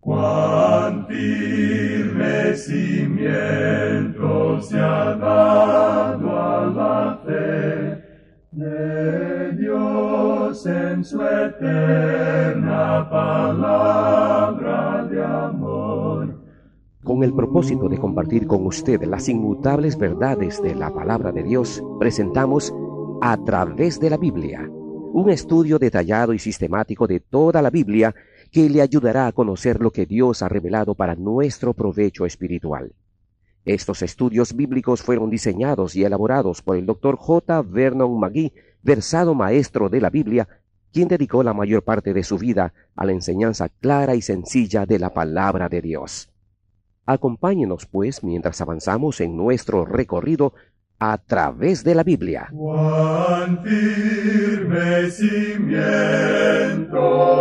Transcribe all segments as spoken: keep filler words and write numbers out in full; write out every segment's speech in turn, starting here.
Cuán firme cimiento se ha dado a la fe de Dios en su eterna palabra de amor. Con el propósito de compartir con usted las inmutables verdades de la palabra de Dios, presentamos A Través de la Biblia, un estudio detallado y sistemático de toda la Biblia que le ayudará a conocer lo que Dios ha revelado para nuestro provecho espiritual. Estos estudios bíblicos fueron diseñados y elaborados por el doctor J. Vernon McGee, versado maestro de la Biblia, quien dedicó la mayor parte de su vida a la enseñanza clara y sencilla de la palabra de Dios. Acompáñenos, pues, mientras avanzamos en nuestro recorrido a través de la Biblia. Cuán firme cimiento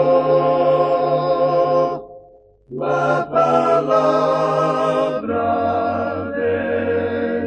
la palabra de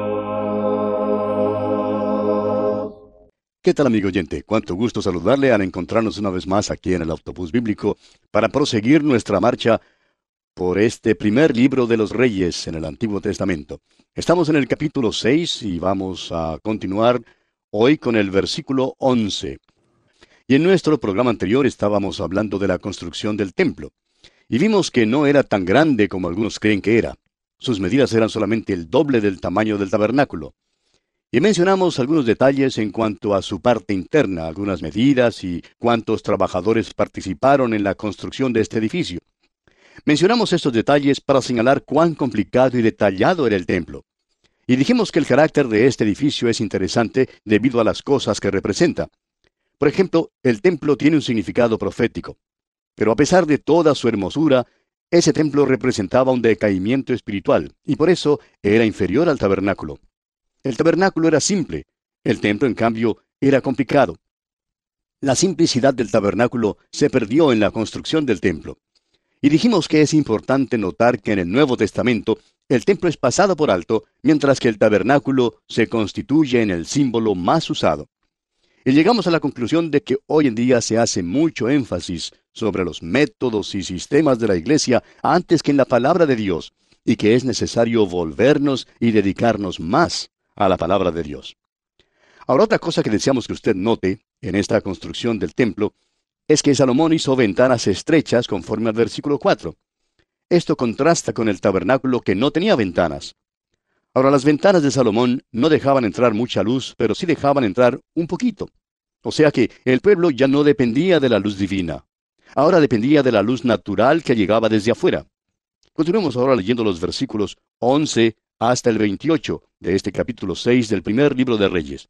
Dios. ¿Qué tal, amigo oyente? Cuánto gusto saludarle al encontrarnos una vez más aquí en el Autobús Bíblico para proseguir nuestra marcha por este primer libro de los Reyes en el Antiguo Testamento. Estamos en el capítulo seis y vamos a continuar hoy con el versículo once. Y en nuestro programa anterior estábamos hablando de la construcción del templo. Y vimos que no era tan grande como algunos creen que era. Sus medidas eran solamente el doble del tamaño del tabernáculo. Y mencionamos algunos detalles en cuanto a su parte interna, algunas medidas y cuántos trabajadores participaron en la construcción de este edificio. Mencionamos estos detalles para señalar cuán complicado y detallado era el templo. Y dijimos que el carácter de este edificio es interesante debido a las cosas que representa. Por ejemplo, el templo tiene un significado profético. Pero a pesar de toda su hermosura, ese templo representaba un decaimiento espiritual, y por eso era inferior al tabernáculo. El tabernáculo era simple, el templo, en cambio, era complicado. La simplicidad del tabernáculo se perdió en la construcción del templo. Y dijimos que es importante notar que en el Nuevo Testamento el templo es pasado por alto, mientras que el tabernáculo se constituye en el símbolo más usado. Y llegamos a la conclusión de que hoy en día se hace mucho énfasis sobre los métodos y sistemas de la Iglesia antes que en la palabra de Dios, y que es necesario volvernos y dedicarnos más a la palabra de Dios. Ahora, otra cosa que deseamos que usted note en esta construcción del templo es que Salomón hizo ventanas estrechas conforme al versículo cuatro. Esto contrasta con el tabernáculo que no tenía ventanas. Ahora, las ventanas de Salomón no dejaban entrar mucha luz, pero sí dejaban entrar un poquito. O sea que el pueblo ya no dependía de la luz divina. Ahora dependía de la luz natural que llegaba desde afuera. Continuemos ahora leyendo los versículos once hasta el veintiocho de este capítulo seis del primer libro de Reyes.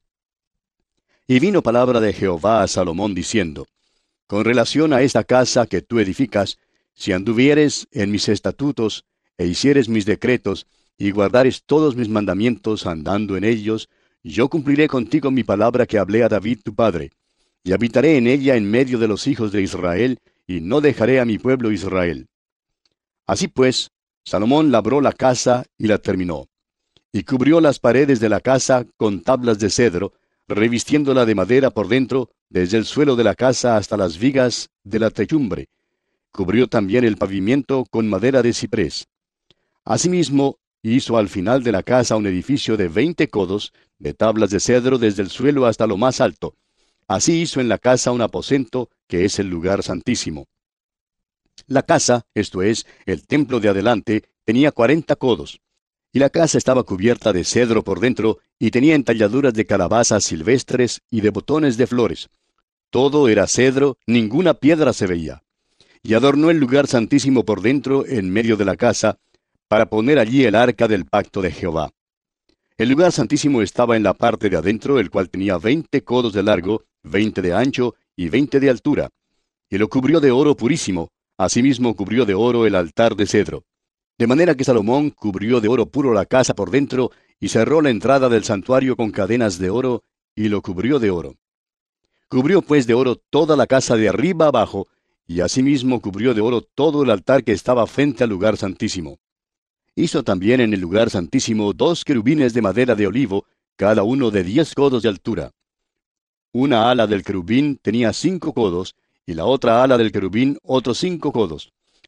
Y vino palabra de Jehová a Salomón diciendo: Con relación a esta casa que tú edificas, si anduvieres en mis estatutos, e hicieres mis decretos, y guardares todos mis mandamientos andando en ellos, yo cumpliré contigo mi palabra que hablé a David tu padre, y habitaré en ella en medio de los hijos de Israel, y no dejaré a mi pueblo Israel. Así pues, Salomón labró la casa y la terminó, y cubrió las paredes de la casa con tablas de cedro, revistiéndola de madera por dentro, desde el suelo de la casa hasta las vigas de la techumbre. Cubrió también el pavimento con madera de ciprés. Asimismo, hizo al final de la casa un edificio de veinte codos, de tablas de cedro desde el suelo hasta lo más alto. Así hizo en la casa un aposento, que es el lugar santísimo. La casa, esto es, el templo de adelante, tenía cuarenta codos. Y la casa estaba cubierta de cedro por dentro, y tenía entalladuras de calabazas silvestres y de botones de flores. Todo era cedro, ninguna piedra se veía. Y adornó el lugar santísimo por dentro en medio de la casa, para poner allí el arca del pacto de Jehová. El lugar santísimo estaba en la parte de adentro, el cual tenía veinte codos de largo, veinte de ancho y veinte de altura. Y lo cubrió de oro purísimo, asimismo cubrió de oro el altar de cedro. De manera que Salomón cubrió de oro puro la casa por dentro, y cerró la entrada del santuario con cadenas de oro, y lo cubrió de oro. Cubrió pues de oro toda la casa de arriba abajo, y asimismo cubrió de oro todo el altar que estaba frente al lugar santísimo. Hizo también en el lugar santísimo dos querubines de madera de olivo, cada uno de diez codos de altura. Una ala del querubín tenía cinco codos, y la otra ala del querubín otros cinco codos.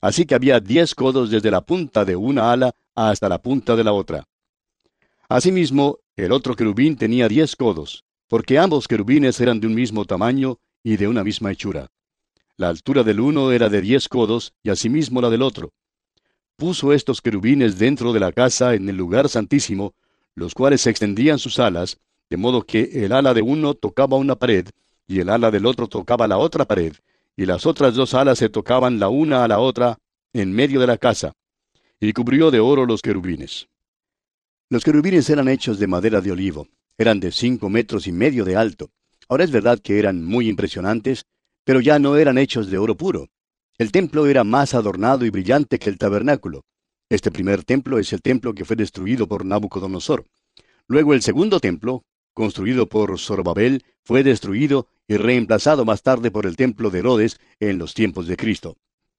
Así que había diez codos desde la punta de una ala hasta la punta de la otra. Asimismo, el otro querubín tenía diez codos, porque ambos querubines eran de un mismo tamaño y de una misma hechura. La altura del uno era de diez codos, y asimismo la del otro. Puso estos querubines dentro de la casa en el lugar santísimo, los cuales extendían sus alas, de modo que el ala de uno tocaba una pared, y el ala del otro tocaba la otra pared, y las otras dos alas se tocaban la una a la otra en medio de la casa, y cubrió de oro los querubines. Los querubines eran hechos de madera de olivo, eran de cinco metros y medio de alto. Ahora es verdad que eran muy impresionantes, pero ya no eran hechos de oro puro. El templo era más adornado y brillante que el tabernáculo. Este primer templo es el templo que fue destruido por Nabucodonosor. Luego el segundo templo, construido por Zorobabel, fue destruido y reemplazado más tarde por el templo de Herodes en los tiempos de Cristo.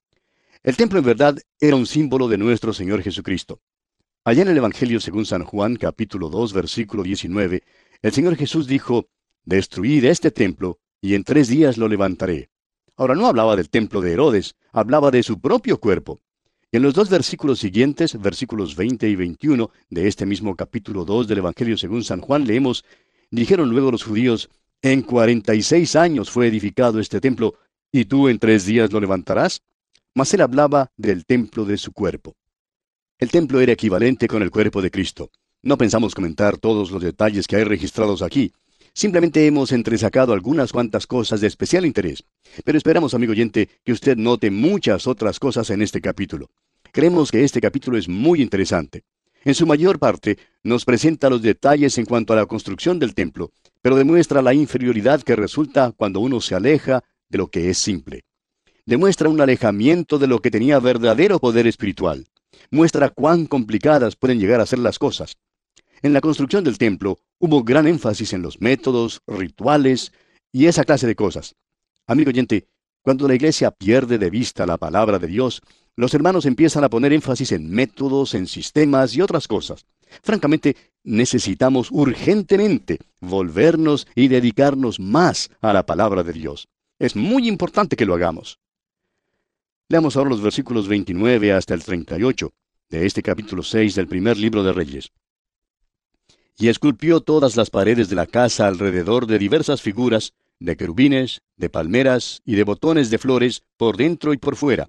El templo en verdad era un símbolo de nuestro Señor Jesucristo. Allá en el Evangelio según San Juan, capítulo dos, versículo diecinueve, el Señor Jesús dijo, «Destruid este templo, y en tres días lo levantaré». Ahora no hablaba del templo de Herodes, hablaba de su propio cuerpo. Y en los dos versículos siguientes, versículos veinte y veintiuno, de este mismo capítulo dos del Evangelio según San Juan, leemos, «Dijeron luego los judíos, en cuarenta y seis años fue edificado este templo, ¿y tú en tres días lo levantarás?» Mas él hablaba del templo de su cuerpo. El templo era equivalente con el cuerpo de Cristo. No pensamos comentar todos los detalles que hay registrados aquí. Simplemente hemos entresacado algunas cuantas cosas de especial interés. Pero esperamos, amigo oyente, que usted note muchas otras cosas en este capítulo. Creemos que este capítulo es muy interesante. En su mayor parte, nos presenta los detalles en cuanto a la construcción del templo, pero demuestra la inferioridad que resulta cuando uno se aleja de lo que es simple. Demuestra un alejamiento de lo que tenía verdadero poder espiritual. Muestra cuán complicadas pueden llegar a ser las cosas. En la construcción del templo hubo gran énfasis en los métodos, rituales y esa clase de cosas. Amigo oyente, cuando la iglesia pierde de vista la palabra de Dios, los hermanos empiezan a poner énfasis en métodos, en sistemas y otras cosas. Francamente, necesitamos urgentemente volvernos y dedicarnos más a la palabra de Dios. Es muy importante que lo hagamos. Leamos ahora los versículos veintinueve hasta el treinta y ocho de este capítulo seis del primer libro de Reyes. Y esculpió todas las paredes de la casa alrededor de diversas figuras, de querubines, de palmeras y de botones de flores, por dentro y por fuera.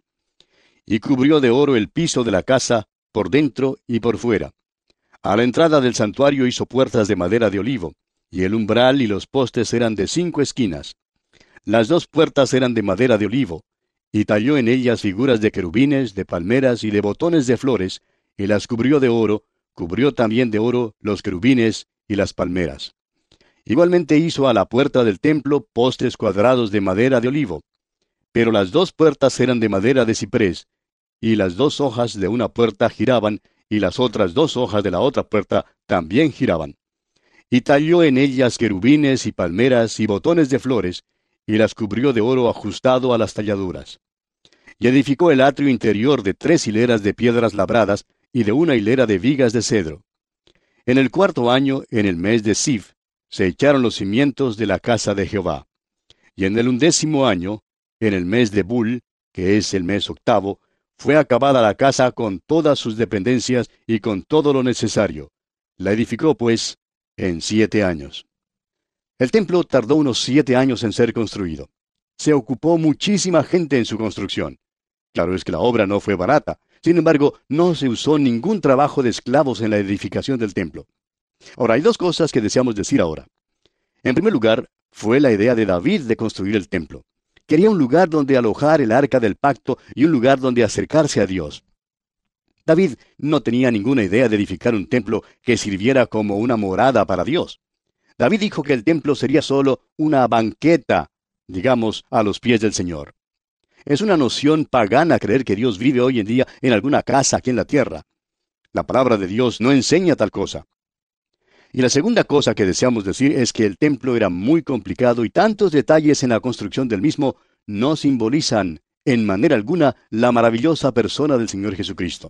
Y cubrió de oro el piso de la casa, por dentro y por fuera. A la entrada del santuario hizo puertas de madera de olivo, y el umbral y los postes eran de cinco esquinas. Las dos puertas eran de madera de olivo, y talló en ellas figuras de querubines, de palmeras y de botones de flores, y las cubrió de oro, cubrió también de oro los querubines y las palmeras. Igualmente hizo a la puerta del templo postes cuadrados de madera de olivo, pero las dos puertas eran de madera de ciprés, y las dos hojas de una puerta giraban, y las otras dos hojas de la otra puerta también giraban. Y talló en ellas querubines y palmeras y botones de flores, y las cubrió de oro ajustado a las talladuras. Y edificó el atrio interior de tres hileras de piedras labradas, y de una hilera de vigas de cedro. En el cuarto año, en el mes de Sif, se echaron los cimientos de la casa de Jehová. Y en el undécimo año, en el mes de Bul, que es el mes octavo, fue acabada la casa con todas sus dependencias y con todo lo necesario. La edificó, pues, en siete años. El templo tardó unos siete años en ser construido. Se ocupó muchísima gente en su construcción. Claro es que la obra no fue barata. Sin embargo, no se usó ningún trabajo de esclavos en la edificación del templo. Ahora, hay dos cosas que deseamos decir ahora. En primer lugar, fue la idea de David de construir el templo. Quería un lugar donde alojar el arca del pacto y un lugar donde acercarse a Dios. David no tenía ninguna idea de edificar un templo que sirviera como una morada para Dios. David dijo que el templo sería solo una banqueta, digamos, a los pies del Señor. Es una noción pagana creer que Dios vive hoy en día en alguna casa aquí en la tierra. La palabra de Dios no enseña tal cosa. Y la segunda cosa que deseamos decir es que el templo era muy complicado y tantos detalles en la construcción del mismo no simbolizan en manera alguna la maravillosa persona del Señor Jesucristo.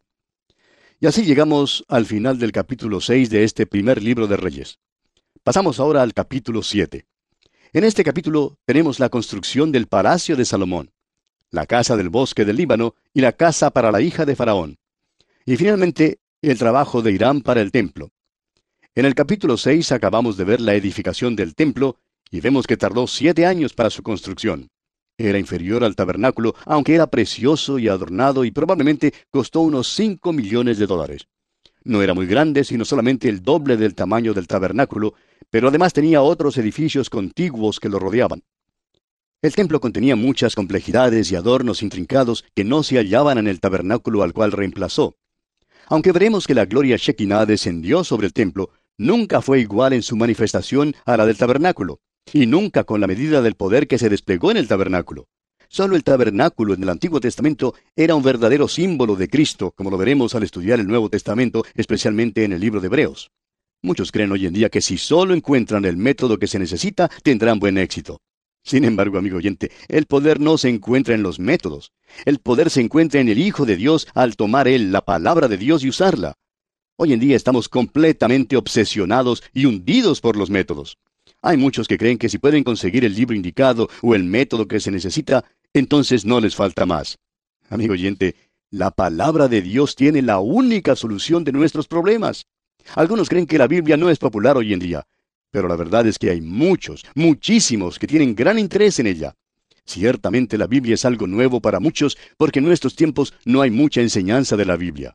Y así llegamos al final del capítulo seis de este primer libro de Reyes. Pasamos ahora al capítulo siete. En este capítulo tenemos la construcción del Palacio de Salomón. la casa del bosque del Líbano y la casa para la hija de Faraón. Y finalmente, el trabajo de Hiram para el templo. En el capítulo seis acabamos de ver la edificación del templo y vemos que tardó siete años para su construcción. Era inferior al tabernáculo, aunque era precioso y adornado y probablemente costó unos cinco millones de dólares. No era muy grande, sino solamente el doble del tamaño del tabernáculo, pero además tenía otros edificios contiguos que lo rodeaban. El templo contenía muchas complejidades y adornos intrincados que no se hallaban en el tabernáculo al cual reemplazó. Aunque veremos que la gloria Shekinah descendió sobre el templo, nunca fue igual en su manifestación a la del tabernáculo, y nunca con la medida del poder que se desplegó en el tabernáculo. Solo el tabernáculo en el Antiguo Testamento era un verdadero símbolo de Cristo, como lo veremos al estudiar el Nuevo Testamento, especialmente en el libro de Hebreos. Muchos creen hoy en día que si solo encuentran el método que se necesita, tendrán buen éxito. Sin embargo, amigo oyente, el poder no se encuentra en los métodos. El poder se encuentra en el Hijo de Dios al tomar Él la palabra de Dios y usarla. Hoy en día estamos completamente obsesionados y hundidos por los métodos. Hay muchos que creen que si pueden conseguir el libro indicado o el método que se necesita, entonces no les falta más. Amigo oyente, la palabra de Dios tiene la única solución de nuestros problemas. Algunos creen que la Biblia no es popular hoy en día, pero la verdad es que hay muchos, muchísimos que tienen gran interés en ella. Ciertamente la Biblia es algo nuevo para muchos, porque en nuestros tiempos no hay mucha enseñanza de la Biblia.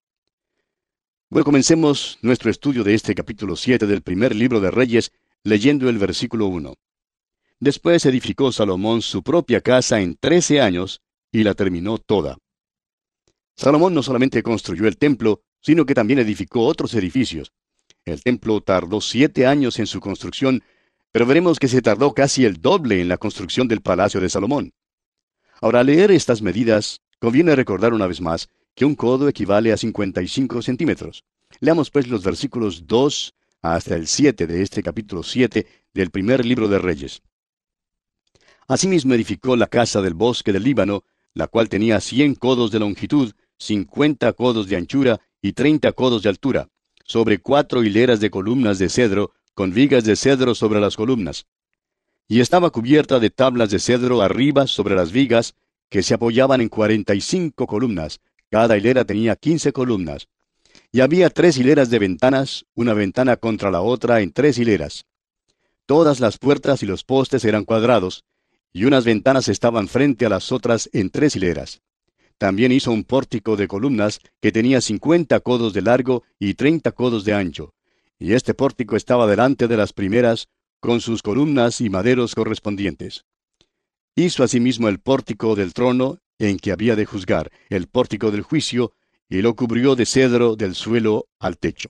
Bueno, comencemos nuestro estudio de este capítulo siete del primer libro de Reyes, leyendo el versículo uno. Después edificó Salomón su propia casa en trece años, y la terminó toda. Salomón no solamente construyó el templo, sino que también edificó otros edificios. El templo tardó siete años en su construcción, pero veremos que se tardó casi el doble en la construcción del palacio de Salomón. Ahora, al leer estas medidas, conviene recordar una vez más que un codo equivale a cincuenta y cinco centímetros. Leamos pues los versículos dos hasta el siete de este capítulo siete del primer libro de Reyes. Asimismo edificó la casa del bosque del Líbano, la cual tenía cien codos de longitud, cincuenta codos de anchura y treinta codos de altura, sobre cuatro hileras de columnas de cedro, con vigas de cedro sobre las columnas. Y estaba cubierta de tablas de cedro arriba sobre las vigas, que se apoyaban en cuarenta y cinco columnas. Cada hilera tenía quince columnas. Y había tres hileras de ventanas, una ventana contra la otra en tres hileras. Todas las puertas y los postes eran cuadrados, y unas ventanas estaban frente a las otras en tres hileras. También hizo un pórtico de columnas que tenía cincuenta codos de largo y treinta codos de ancho, y este pórtico estaba delante de las primeras, con sus columnas y maderos correspondientes. Hizo asimismo el pórtico del trono en que había de juzgar, el pórtico del juicio, y lo cubrió de cedro del suelo al techo.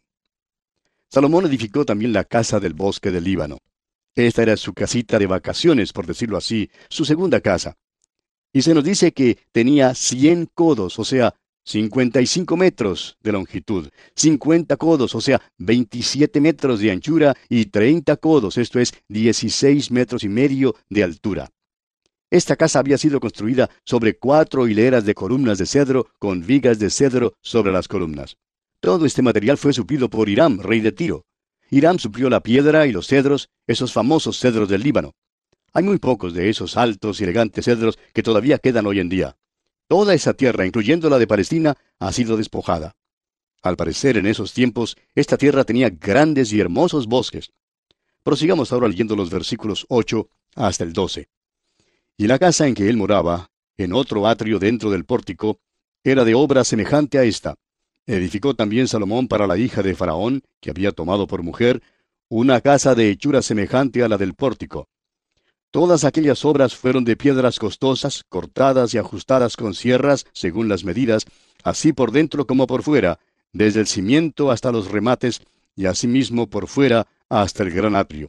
Salomón edificó también la casa del bosque del Líbano. Esta era su casita de vacaciones, por decirlo así, su segunda casa. Y se nos dice que tenía cien codos, o sea, cincuenta y cinco metros de longitud, cincuenta codos, o sea, veintisiete metros de anchura y treinta codos, esto es, dieciséis metros y medio de altura. Esta casa había sido construida sobre cuatro hileras de columnas de cedro con vigas de cedro sobre las columnas. Todo este material fue suplido por Hiram, rey de Tiro. Hiram suplió la piedra y los cedros, esos famosos cedros del Líbano. Hay muy pocos de esos altos y elegantes cedros que todavía quedan hoy en día. Toda esa tierra, incluyendo la de Palestina, ha sido despojada. Al parecer, en esos tiempos, esta tierra tenía grandes y hermosos bosques. Prosigamos ahora leyendo los versículos ocho hasta el doce. Y la casa en que él moraba, en otro atrio dentro del pórtico, era de obra semejante a esta. Edificó también Salomón para la hija de Faraón, que había tomado por mujer, una casa de hechura semejante a la del pórtico. Todas aquellas obras fueron de piedras costosas, cortadas y ajustadas con sierras, según las medidas, así por dentro como por fuera, desde el cimiento hasta los remates, y asimismo por fuera hasta el gran atrio.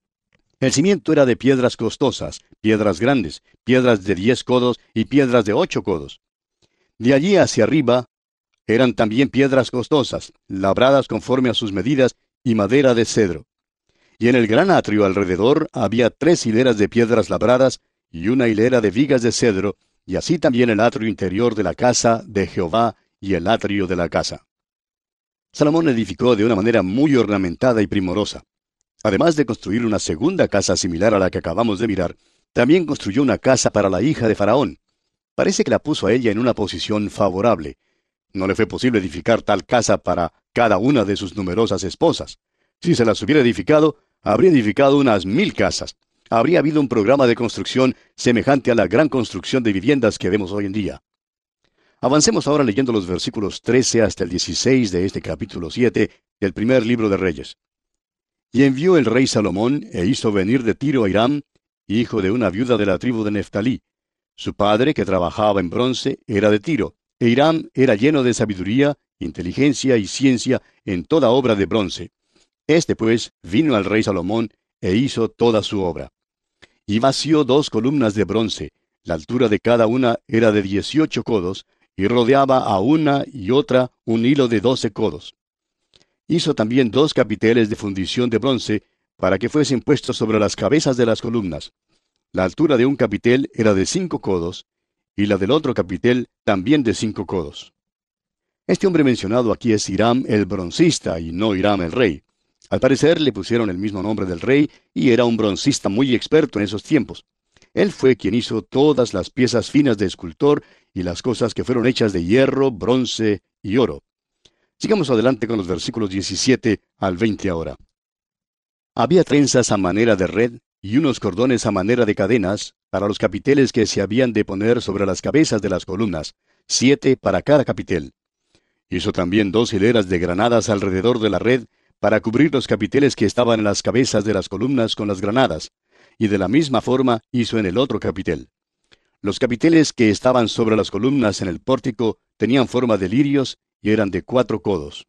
El cimiento era de piedras costosas, piedras grandes, piedras de diez codos y piedras de ocho codos. De allí hacia arriba eran también piedras costosas, labradas conforme a sus medidas, y madera de cedro. Y en el gran atrio alrededor había tres hileras de piedras labradas y una hilera de vigas de cedro, y así también el atrio interior de la casa de Jehová y el atrio de la casa. Salomón edificó de una manera muy ornamentada y primorosa. Además de construir una segunda casa similar a la que acabamos de mirar, también construyó una casa para la hija de Faraón. Parece que la puso a ella en una posición favorable. No le fue posible edificar tal casa para cada una de sus numerosas esposas. Si se las hubiera edificado, habría edificado unas mil casas. Habría habido un programa de construcción semejante a la gran construcción de viviendas que vemos hoy en día. Avancemos ahora leyendo los versículos trece hasta el dieciséis de este capítulo siete del primer libro de Reyes. Y envió el rey Salomón, e hizo venir de Tiro a Hiram, hijo de una viuda de la tribu de Neftalí. Su padre, que trabajaba en bronce, era de Tiro, e Hiram era lleno de sabiduría, inteligencia y ciencia en toda obra de bronce. Este, pues, vino al rey Salomón, e hizo toda su obra. Y vació dos columnas de bronce, la altura de cada una era de dieciocho codos, y rodeaba a una y otra un hilo de doce codos. Hizo también dos capiteles de fundición de bronce, para que fuesen puestos sobre las cabezas de las columnas. La altura de un capitel era de cinco codos, y la del otro capitel también de cinco codos. Este hombre mencionado aquí es Hiram el broncista, y no Hiram el rey. Al parecer le pusieron el mismo nombre del rey, y era un broncista muy experto en esos tiempos. Él fue quien hizo todas las piezas finas de escultor y las cosas que fueron hechas de hierro, bronce y oro. Sigamos adelante con los versículos diecisiete al veinte ahora. Había trenzas a manera de red y unos cordones a manera de cadenas para los capiteles que se habían de poner sobre las cabezas de las columnas, siete para cada capitel. Hizo también dos hileras de granadas alrededor de la red para cubrir los capiteles que estaban en las cabezas de las columnas con las granadas, y de la misma forma hizo en el otro capitel. Los capiteles que estaban sobre las columnas en el pórtico tenían forma de lirios y eran de cuatro codos.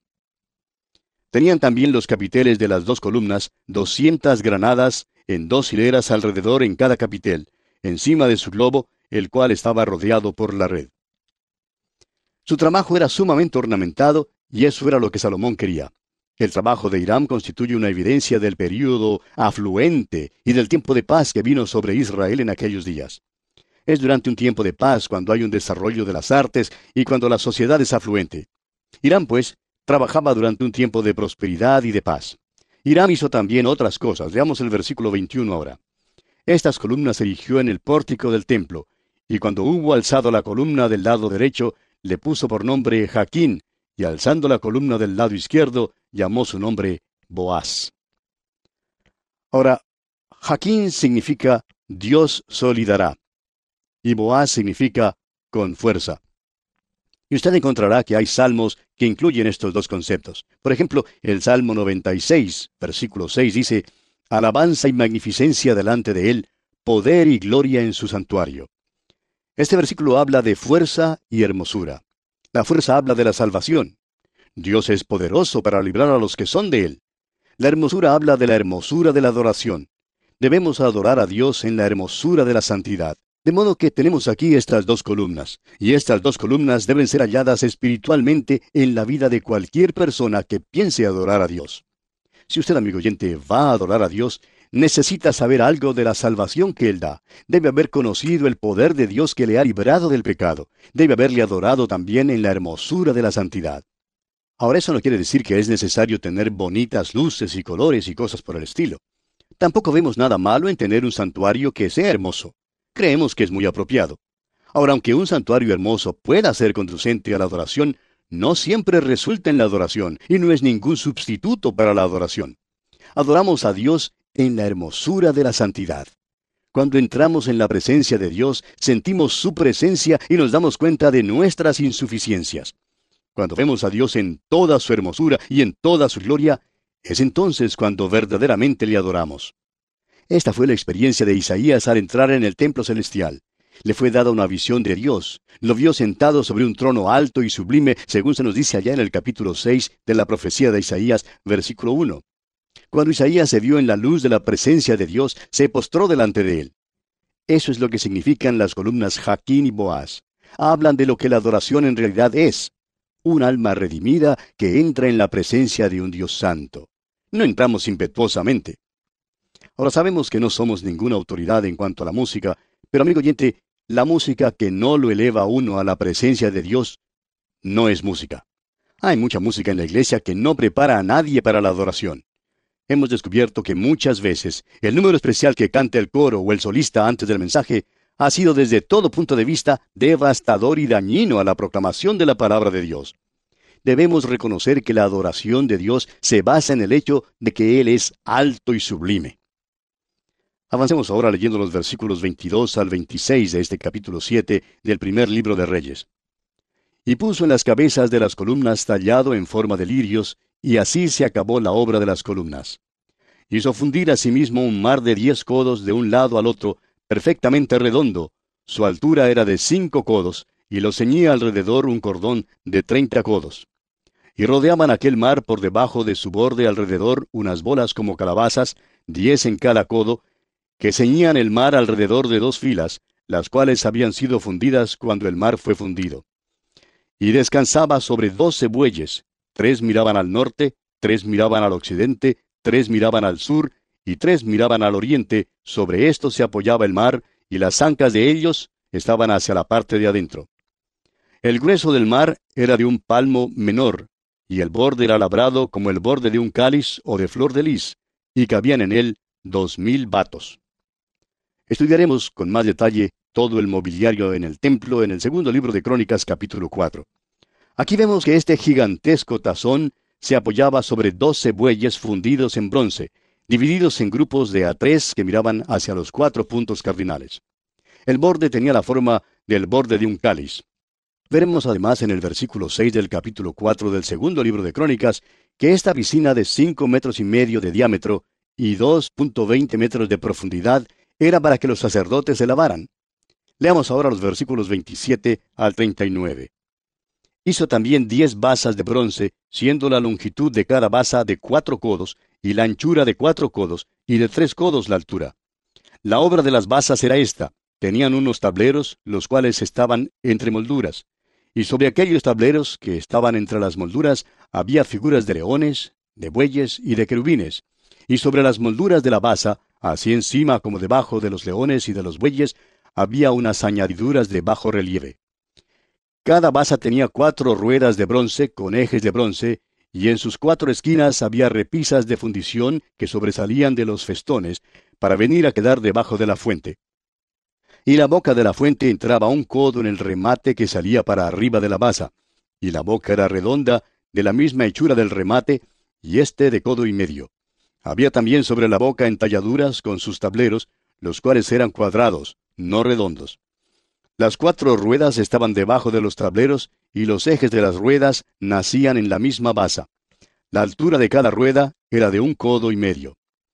Tenían también los capiteles de las dos columnas doscientas granadas en dos hileras alrededor en cada capitel, encima de su globo, el cual estaba rodeado por la red. Su trabajo era sumamente ornamentado, y eso era lo que Salomón quería. El trabajo de Hiram constituye una evidencia del período afluente y del tiempo de paz que vino sobre Israel en aquellos días. Es durante un tiempo de paz cuando hay un desarrollo de las artes y cuando la sociedad es afluente. Hiram, pues, trabajaba durante un tiempo de prosperidad y de paz. Hiram hizo también otras cosas. Veamos el versículo veintiuno ahora. Estas columnas erigió en el pórtico del templo, y cuando hubo alzado la columna del lado derecho, le puso por nombre Jaquín, y alzando la columna del lado izquierdo, llamó su nombre Boaz. Ahora, Jaquín significa Dios solidará, y Boaz significa con fuerza. Y usted encontrará que hay salmos que incluyen estos dos conceptos. Por ejemplo, el Salmo noventa y seis, versículo seis dice, alabanza y magnificencia delante de él, poder y gloria en su santuario. Este versículo habla de fuerza y hermosura. La fuerza habla de la salvación. Dios es poderoso para librar a los que son de él. La hermosura habla de la hermosura de la adoración. Debemos adorar a Dios en la hermosura de la santidad. De modo que tenemos aquí estas dos columnas, y estas dos columnas deben ser halladas espiritualmente en la vida de cualquier persona que piense adorar a Dios. Si usted, amigo oyente, va a adorar a Dios, necesita saber algo de la salvación que Él da. Debe haber conocido el poder de Dios que le ha librado del pecado. Debe haberle adorado también en la hermosura de la santidad. Ahora, eso no quiere decir que es necesario tener bonitas luces y colores y cosas por el estilo. Tampoco vemos nada malo en tener un santuario que sea hermoso. Creemos que es muy apropiado. Ahora, aunque un santuario hermoso pueda ser conducente a la adoración, no siempre resulta en la adoración y no es ningún sustituto para la adoración. Adoramos a Dios en la hermosura de la santidad. Cuando entramos en la presencia de Dios, sentimos su presencia y nos damos cuenta de nuestras insuficiencias. Cuando vemos a Dios en toda su hermosura y en toda su gloria, es entonces cuando verdaderamente le adoramos. Esta fue la experiencia de Isaías al entrar en el templo celestial. Le fue dada una visión de Dios. Lo vio sentado sobre un trono alto y sublime, según se nos dice allá en el capítulo seis de la profecía de Isaías, versículo uno. Cuando Isaías se vio en la luz de la presencia de Dios, se postró delante de él. Eso es lo que significan las columnas Jaquín y Boaz. Hablan de lo que la adoración en realidad es. Un alma redimida que entra en la presencia de un Dios santo. No entramos impetuosamente. Ahora sabemos que no somos ninguna autoridad en cuanto a la música, pero amigo oyente, la música que no lo eleva a uno a la presencia de Dios no es música. Hay mucha música en la iglesia que no prepara a nadie para la adoración. Hemos descubierto que muchas veces el número especial que canta el coro o el solista antes del mensaje ha sido desde todo punto de vista devastador y dañino a la proclamación de la palabra de Dios. Debemos reconocer que la adoración de Dios se basa en el hecho de que Él es alto y sublime. Avancemos ahora leyendo los versículos veintidós al veintiséis de este capítulo siete del primer libro de Reyes. Y puso en las cabezas de las columnas tallado en forma de lirios, y así se acabó la obra de las columnas. Hizo fundir asimismo un mar de diez codos de un lado al otro, perfectamente redondo. Su altura era de cinco codos, y lo ceñía alrededor un cordón de treinta codos. Y rodeaban aquel mar por debajo de su borde alrededor unas bolas como calabazas, diez en cada codo, que ceñían el mar alrededor de dos filas, las cuales habían sido fundidas cuando el mar fue fundido. Y descansaba sobre doce bueyes, tres miraban al norte, tres miraban al occidente, tres miraban al sur, y tres miraban al oriente. Sobre esto se apoyaba el mar, y las ancas de ellos estaban hacia la parte de adentro. El grueso del mar era de un palmo menor, y el borde era labrado como el borde de un cáliz o de flor de lis, y cabían en él dos mil batos. Estudiaremos con más detalle todo el mobiliario en el templo en el segundo libro de Crónicas, capítulo cuatro. Aquí vemos que este gigantesco tazón se apoyaba sobre doce bueyes fundidos en bronce, divididos en grupos de a tres que miraban hacia los cuatro puntos cardinales. El borde tenía la forma del borde de un cáliz. Veremos además en el versículo seis del capítulo cuatro del segundo libro de Crónicas que esta piscina de cinco metros y medio de diámetro y dos punto veinte metros de profundidad era para que los sacerdotes se lavaran. Leamos ahora los versículos veintisiete al treinta y nueve. Hizo también diez basas de bronce, siendo la longitud de cada basa de cuatro codos, y la anchura de cuatro codos, y de tres codos la altura. La obra de las basas era esta: tenían unos tableros, los cuales estaban entre molduras. Y sobre aquellos tableros que estaban entre las molduras había figuras de leones, de bueyes y de querubines. Y sobre las molduras de la basa, así encima como debajo de los leones y de los bueyes, había unas añadiduras de bajo relieve. Cada basa tenía cuatro ruedas de bronce con ejes de bronce, y en sus cuatro esquinas había repisas de fundición que sobresalían de los festones, para venir a quedar debajo de la fuente. Y la boca de la fuente entraba un codo en el remate que salía para arriba de la basa, y la boca era redonda, de la misma hechura del remate, y éste de codo y medio. Había también sobre la boca entalladuras con sus tableros, los cuales eran cuadrados, no redondos. Las cuatro ruedas estaban debajo de los tableros, y los ejes de las ruedas nacían en la misma basa. La altura de cada rueda era de un codo y medio.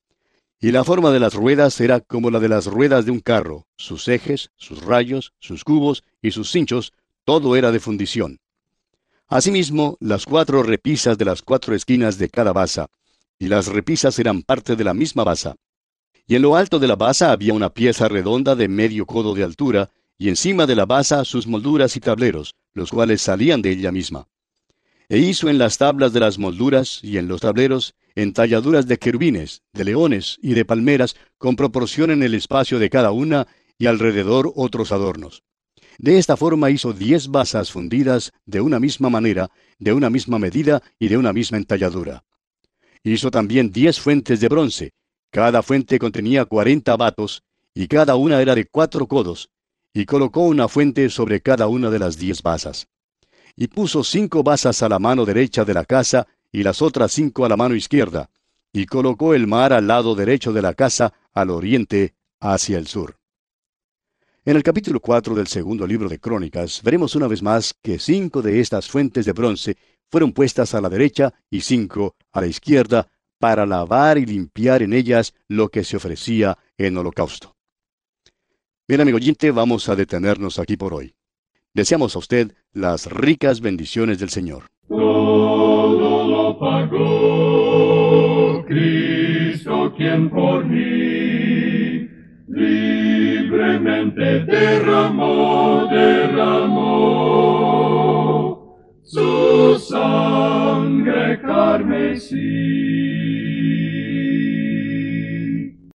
Y la forma de las ruedas era como la de las ruedas de un carro: sus ejes, sus rayos, sus cubos y sus cinchos, todo era de fundición. Asimismo, las cuatro repisas de las cuatro esquinas de cada basa, y las repisas eran parte de la misma basa. Y en lo alto de la basa había una pieza redonda de medio codo de altura, y encima de la basa sus molduras y tableros, los cuales salían de ella misma. E hizo en las tablas de las molduras y en los tableros entalladuras de querubines, de leones y de palmeras, con proporción en el espacio de cada una, y alrededor otros adornos. De esta forma hizo diez basas fundidas de una misma manera, de una misma medida y de una misma entalladura. Hizo también diez fuentes de bronce. Cada fuente contenía cuarenta batos, y cada una era de cuatro codos, y colocó una fuente sobre cada una de las diez basas. Y puso cinco basas a la mano derecha de la casa, y las otras cinco a la mano izquierda, y colocó el mar al lado derecho de la casa, al oriente, hacia el sur. En el capítulo cuatro del segundo libro de Crónicas, veremos una vez más que cinco de estas fuentes de bronce fueron puestas a la derecha y cinco a la izquierda, para lavar y limpiar en ellas lo que se ofrecía en holocausto. Bien, amigo oyente, vamos a detenernos aquí por hoy. Deseamos a usted las ricas bendiciones del Señor. Todo lo pagó Cristo, quien por mí libremente derramó, derramó su sangre carmesí.